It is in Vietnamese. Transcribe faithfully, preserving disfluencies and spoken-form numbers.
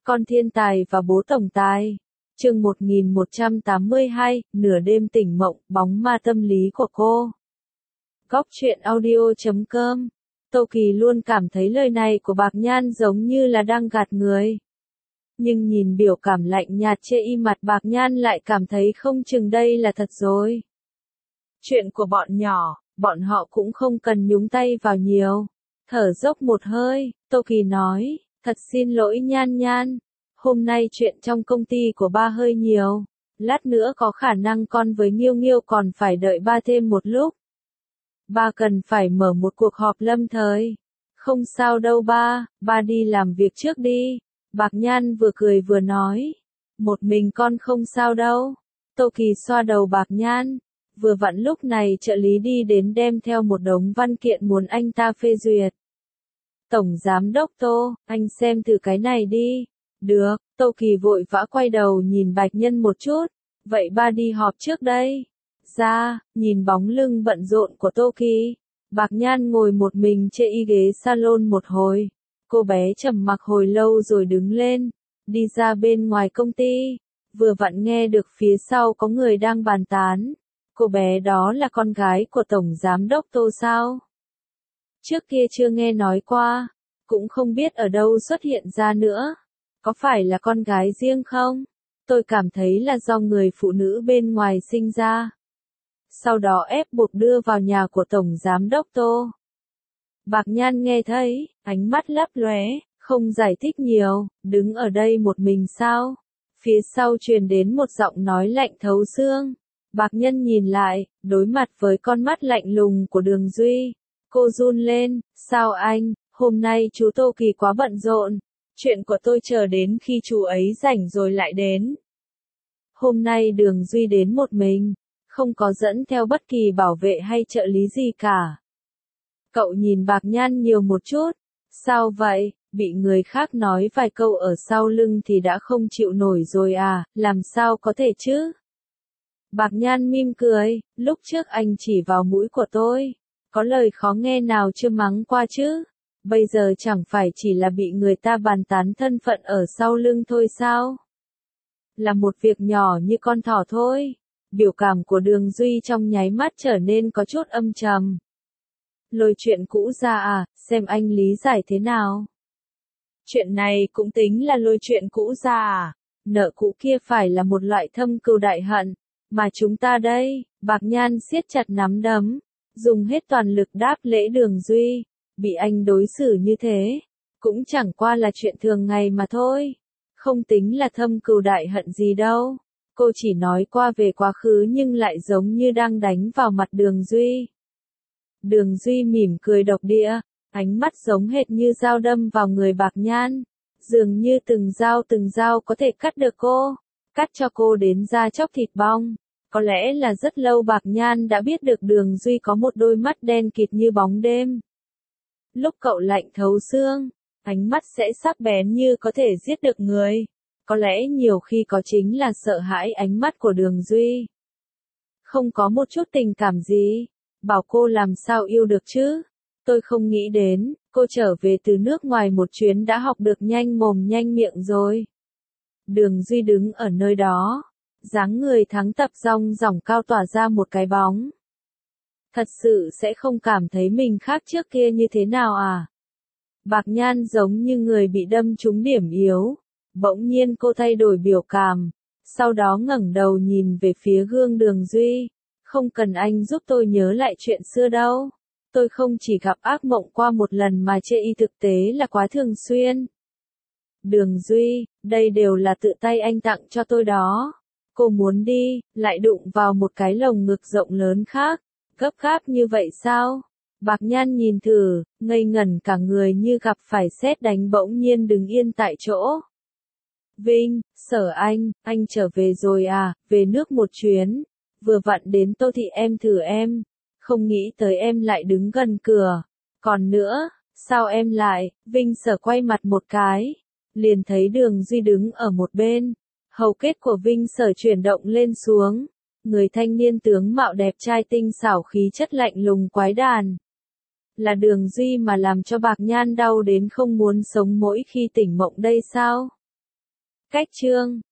Con thiên tài và bố tổng tài. Chương một nghìn một trăm tám mươi hai, nửa đêm tỉnh mộng, bóng ma tâm lý của cô. Góc truyện audio chấm com. Tô Kỳ luôn cảm thấy lời này của Bạc Nhan giống như là đang gạt người. Nhưng nhìn biểu cảm lạnh nhạt chê y mặt Bạc Nhan lại cảm thấy không chừng đây là thật rồi. Chuyện của bọn nhỏ, bọn họ cũng không cần nhúng tay vào nhiều. Thở dốc một hơi, Tô Kỳ nói, thật xin lỗi Nhan Nhan. Hôm nay chuyện trong công ty của ba hơi nhiều. Lát nữa có khả năng con với Nghiêu Nghiêu còn phải đợi ba thêm một lúc. Ba cần phải mở một cuộc họp lâm thời. Không sao đâu ba, ba đi làm việc trước đi. Bạc Nhan vừa cười vừa nói. Một mình con không sao đâu. Tô Kỳ xoa đầu Bạc Nhan. Vừa vặn lúc này trợ lý đi đến đem theo một đống văn kiện muốn anh ta phê duyệt. Tổng Giám đốc Tô, anh xem thử cái này đi. Được, Tô Kỳ vội vã quay đầu nhìn Bạch Nhân một chút. Vậy ba đi họp trước đây. Ra, nhìn bóng lưng bận rộn của Tô Kỳ. Bạc Nhan ngồi một mình trên y ghế salon một hồi. Cô bé trầm mặc hồi lâu rồi đứng lên. Đi ra bên ngoài công ty. Vừa vặn nghe được phía sau có người đang bàn tán. Cô bé đó là con gái của Tổng Giám đốc Tô sao? Trước kia chưa nghe nói qua. Cũng không biết ở đâu xuất hiện ra nữa. Có phải là con gái riêng không? Tôi cảm thấy là do người phụ nữ bên ngoài sinh ra. Sau đó ép buộc đưa vào nhà của Tổng Giám đốc Tô. Bạc Nhan nghe thấy, ánh mắt lấp lóe, không giải thích nhiều, đứng ở đây một mình sao? Phía sau truyền đến một giọng nói lạnh thấu xương. Bạc Nhân nhìn lại, đối mặt với con mắt lạnh lùng của Đường Duy. Cô run lên, sao anh, hôm nay chú Tô Kỳ quá bận rộn. Chuyện của tôi chờ đến khi chú ấy rảnh rồi lại đến. Hôm nay Đường Duy đến một mình, không có dẫn theo bất kỳ bảo vệ hay trợ lý gì cả. Cậu nhìn Bạc Nhan nhiều một chút. Sao vậy, bị người khác nói vài câu ở sau lưng thì đã không chịu nổi rồi à, làm sao có thể chứ? Bạc Nhan mỉm cười, lúc trước anh chỉ vào mũi của tôi. Có lời khó nghe nào chưa mắng qua chứ? Bây giờ chẳng phải chỉ là bị người ta bàn tán thân phận ở sau lưng thôi sao? Là một việc nhỏ như con thỏ thôi. Biểu cảm của Đường Duy trong nháy mắt trở nên có chút âm trầm. Lôi chuyện cũ ra à, xem anh lý giải thế nào? Chuyện này cũng tính là lôi chuyện cũ ra à? Nợ cũ kia phải là một loại thâm cừu đại hận. Mà chúng ta đây, Bạc Nhan siết chặt nắm đấm. Dùng hết toàn lực đáp lễ Đường Duy. Bị anh đối xử như thế, cũng chẳng qua là chuyện thường ngày mà thôi. Không tính là thâm cừu đại hận gì đâu. Cô chỉ nói qua về quá khứ nhưng lại giống như đang đánh vào mặt Đường Duy. Đường Duy mỉm cười độc địa, ánh mắt giống hệt như dao đâm vào người Bạc Nhan. Dường như từng dao từng dao có thể cắt được cô, cắt cho cô đến da chóc thịt bong. Có lẽ là rất lâu Bạc Nhan đã biết được Đường Duy có một đôi mắt đen kịt như bóng đêm. Lúc cậu lạnh thấu xương, ánh mắt sẽ sắc bén như có thể giết được người. Có lẽ nhiều khi có chính là sợ hãi ánh mắt của Đường Duy. Không có một chút tình cảm gì. Bảo cô làm sao yêu được chứ? Tôi không nghĩ đến, cô trở về từ nước ngoài một chuyến đã học được nhanh mồm nhanh miệng rồi. Đường Duy đứng ở nơi đó. Dáng người thắng tập rong ròng cao tỏa ra một cái bóng. Thật sự sẽ không cảm thấy mình khác trước kia như thế nào à? Bạc Nhan giống như người bị đâm trúng điểm yếu. Bỗng nhiên cô thay đổi biểu cảm. Sau đó ngẩng đầu nhìn về phía gương Đường Duy. Không cần anh giúp tôi nhớ lại chuyện xưa đâu. Tôi không chỉ gặp ác mộng qua một lần mà chê y thực tế là quá thường xuyên. Đường Duy, đây đều là tự tay anh tặng cho tôi đó. Cô muốn đi, lại đụng vào một cái lồng ngực rộng lớn khác. Gấp gáp như vậy sao? Bạc Nhan nhìn thử, ngây ngẩn cả người như gặp phải sét đánh bỗng nhiên đứng yên tại chỗ. Vinh, Sở Anh, anh trở về rồi à, về nước một chuyến. Vừa vặn đến Tô Thị em thử em. Không nghĩ tới em lại đứng gần cửa. Còn nữa, sao em lại, Vinh Sở quay mặt một cái. Liền thấy Đường Duy đứng ở một bên. Hầu kết của Vinh Sở chuyển động lên xuống. Người thanh niên tướng mạo đẹp trai tinh xảo khí chất lạnh lùng quái đản. Là Đường Duy mà làm cho Bạc Nhan đau đến không muốn sống mỗi khi tỉnh mộng đây sao? Cách chương